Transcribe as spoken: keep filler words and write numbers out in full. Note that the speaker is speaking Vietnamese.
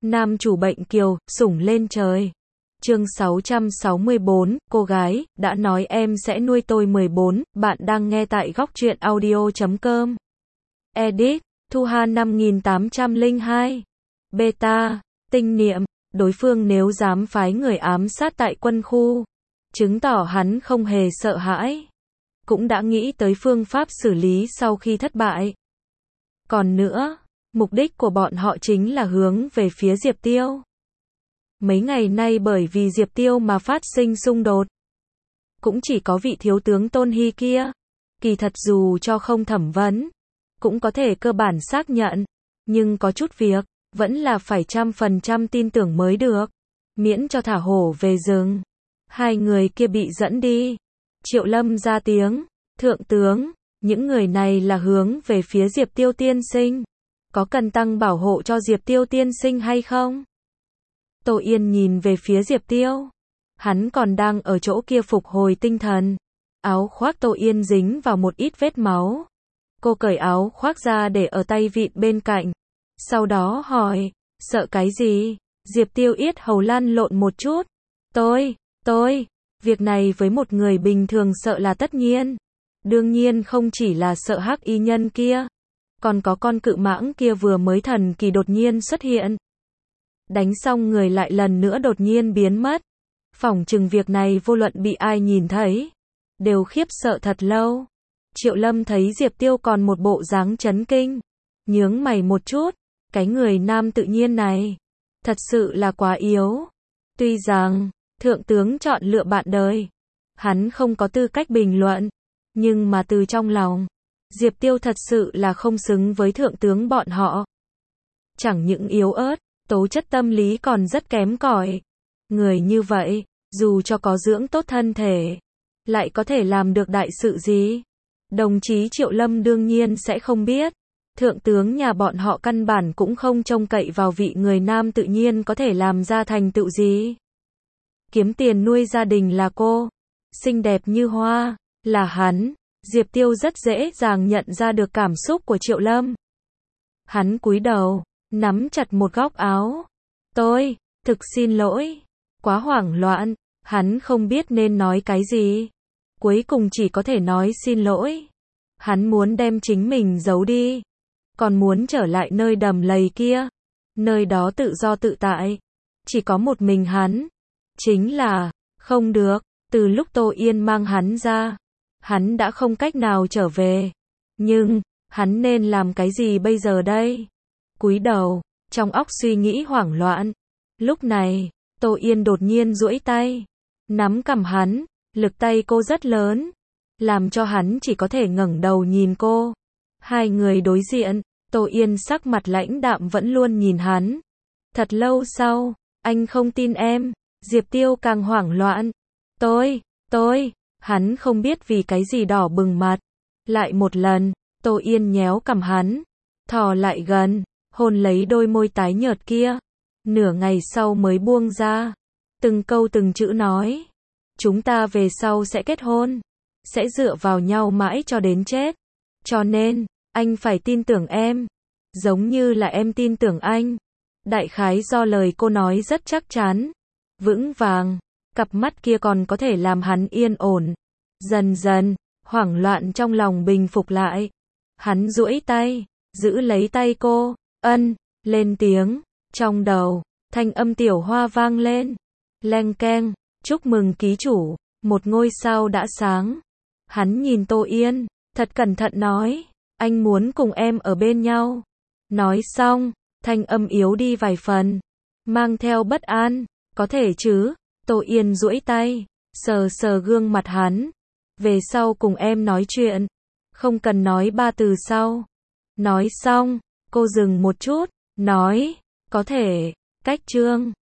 Nam chủ bệnh kiều, sủng lên trời. Chương sáu trăm sáu mươi bốn, cô gái, đã nói em sẽ nuôi tôi mười bốn, bạn đang nghe tại góc truyện audio chấm com. Edit, Thu Hà năm nghìn tám trăm lẻ hai. Beta, tinh niệm, đối phương nếu dám phái người ám sát tại quân khu, chứng tỏ hắn không hề sợ hãi. Cũng đã nghĩ tới phương pháp xử lý sau khi thất bại. Còn nữa, mục đích của bọn họ chính là hướng về phía Diệp Tiêu. Mấy ngày nay bởi vì Diệp Tiêu mà phát sinh xung đột. Cũng chỉ có vị thiếu tướng Tôn Hy kia. Kỳ thật dù cho không thẩm vấn, cũng có thể cơ bản xác nhận. Nhưng có chút việc, vẫn là phải trăm phần trăm tin tưởng mới được. Miễn cho thả hổ về rừng. Hai người kia bị dẫn đi. Triệu Lâm ra tiếng, thượng tướng, những người này là hướng về phía Diệp Tiêu tiên sinh. Có cần tăng bảo hộ cho Diệp Tiêu tiên sinh hay không? Tô Yên nhìn về phía Diệp Tiêu. Hắn còn đang ở chỗ kia phục hồi tinh thần. Áo khoác Tô Yên dính vào một ít vết máu. Cô cởi áo khoác ra để ở tay vịn bên cạnh. Sau đó hỏi, sợ cái gì? Diệp Tiêu yết hầu lăn lộn một chút. Tôi, tôi, việc này với một người bình thường sợ là tất nhiên. Đương nhiên không chỉ là sợ hắc y nhân kia. Còn có con cự mãng kia vừa mới thần kỳ đột nhiên xuất hiện. Đánh xong người lại lần nữa đột nhiên biến mất. Phỏng chừng việc này vô luận bị ai nhìn thấy, đều khiếp sợ thật lâu. Triệu Lâm thấy Diệp Tiêu còn một bộ dáng chấn kinh. Nhướng mày một chút, cái người nam tự nhiên này, thật sự là quá yếu. Tuy rằng, thượng tướng chọn lựa bạn đời, hắn không có tư cách bình luận. Nhưng mà từ trong lòng, Diệp Tiêu thật sự là không xứng với thượng tướng bọn họ. Chẳng những yếu ớt, tố chất tâm lý còn rất kém cỏi. Người như vậy, dù cho có dưỡng tốt thân thể, lại có thể làm được đại sự gì? Đồng chí Triệu Lâm đương nhiên sẽ không biết. Thượng tướng nhà bọn họ căn bản cũng không trông cậy vào vị người nam tự nhiên có thể làm ra thành tựu gì. Kiếm tiền nuôi gia đình là cô. Xinh đẹp như hoa, là hắn. Diệp Tiêu rất dễ dàng nhận ra được cảm xúc của Triệu Lâm. Hắn cúi đầu, nắm chặt một góc áo. Tôi, thực xin lỗi. Quá hoảng loạn, hắn không biết nên nói cái gì. Cuối cùng chỉ có thể nói xin lỗi. Hắn muốn đem chính mình giấu đi. Còn muốn trở lại nơi đầm lầy kia. Nơi đó tự do tự tại. Chỉ có một mình hắn. Chính là, không được, từ lúc Tô Yên mang hắn ra, hắn đã không cách nào trở về. Nhưng, hắn nên làm cái gì bây giờ đây? Cúi đầu, trong óc suy nghĩ hoảng loạn. Lúc này, Tô Yên đột nhiên duỗi tay, nắm cằm hắn, lực tay cô rất lớn, làm cho hắn chỉ có thể ngẩng đầu nhìn cô. Hai người đối diện, Tô Yên sắc mặt lãnh đạm vẫn luôn nhìn hắn. Thật lâu sau, anh không tin em. Diệp Tiêu càng hoảng loạn. Tôi, tôi, hắn không biết vì cái gì đỏ bừng mặt. Lại một lần, Tô Yên nhéo cằm hắn, thò lại gần, hôn lấy đôi môi tái nhợt kia. Nửa ngày sau mới buông ra. Từng câu từng chữ nói. Chúng ta về sau sẽ kết hôn. Sẽ dựa vào nhau mãi cho đến chết. Cho nên, anh phải tin tưởng em. Giống như là em tin tưởng anh. Đại khái do lời cô nói rất chắc chắn. Vững vàng. Cặp mắt kia còn có thể làm hắn yên ổn. Dần dần, hoảng loạn trong lòng bình phục lại. Hắn duỗi tay, giữ lấy tay cô. Ân, lên tiếng. Trong đầu, thanh âm tiểu hoa vang lên. Leng keng, chúc mừng ký chủ, một ngôi sao đã sáng. Hắn nhìn Tô Yên, thật cẩn thận nói, anh muốn cùng em ở bên nhau. Nói xong, thanh âm yếu đi vài phần, mang theo bất an, có thể chứ? Tô Yên duỗi tay, sờ sờ gương mặt hắn. Về sau cùng em nói chuyện, không cần nói ba từ sau. Nói xong, cô dừng một chút, nói, có thể, cách chương.